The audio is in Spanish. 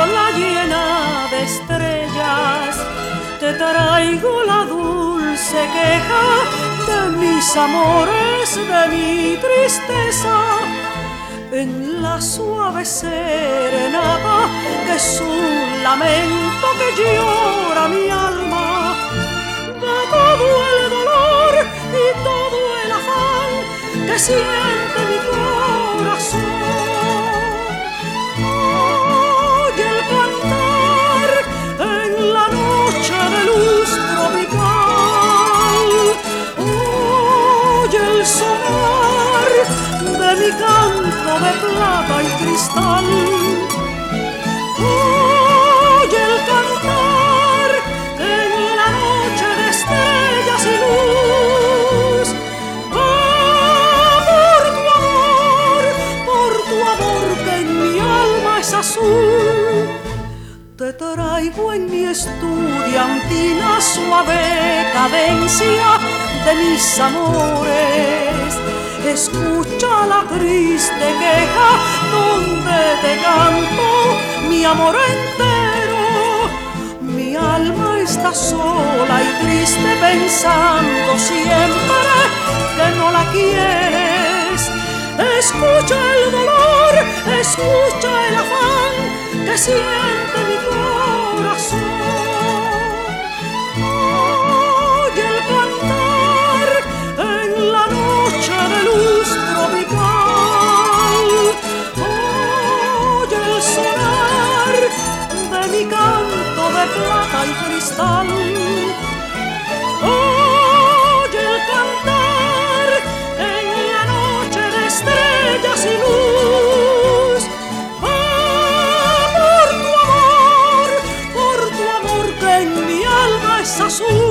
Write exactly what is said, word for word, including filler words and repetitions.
la llena de estrellas, te traigo la dulce queja de mis amores, de mi tristeza. En la suave serenata es un lamento que llora mi alma, de todo el dolor y todo el afán que siente mi corazón. Oye el cantar en la noche de luz tropical, oye el sonar de mi canto de plata y cristal. Oye el cantar en la noche de estrellas y luz. Ah, por tu amor, por tu amor que en mi alma es azul, te traigo en mi estudiantina suave cadencia de mis amores. Escucha la triste queja donde te canto mi amor entero. Mi alma está sola y triste pensando siempre que no la quieres. Escucha el dolor, escucha el afán que siente mi corazón. Oye el cantar en la noche de luz tropical, oye el sonar de mi canto de plata y cristal. Oye el cantar en la noche de estrellas y luz. Ah, por tu amor, por tu amor que en mi alma es azul.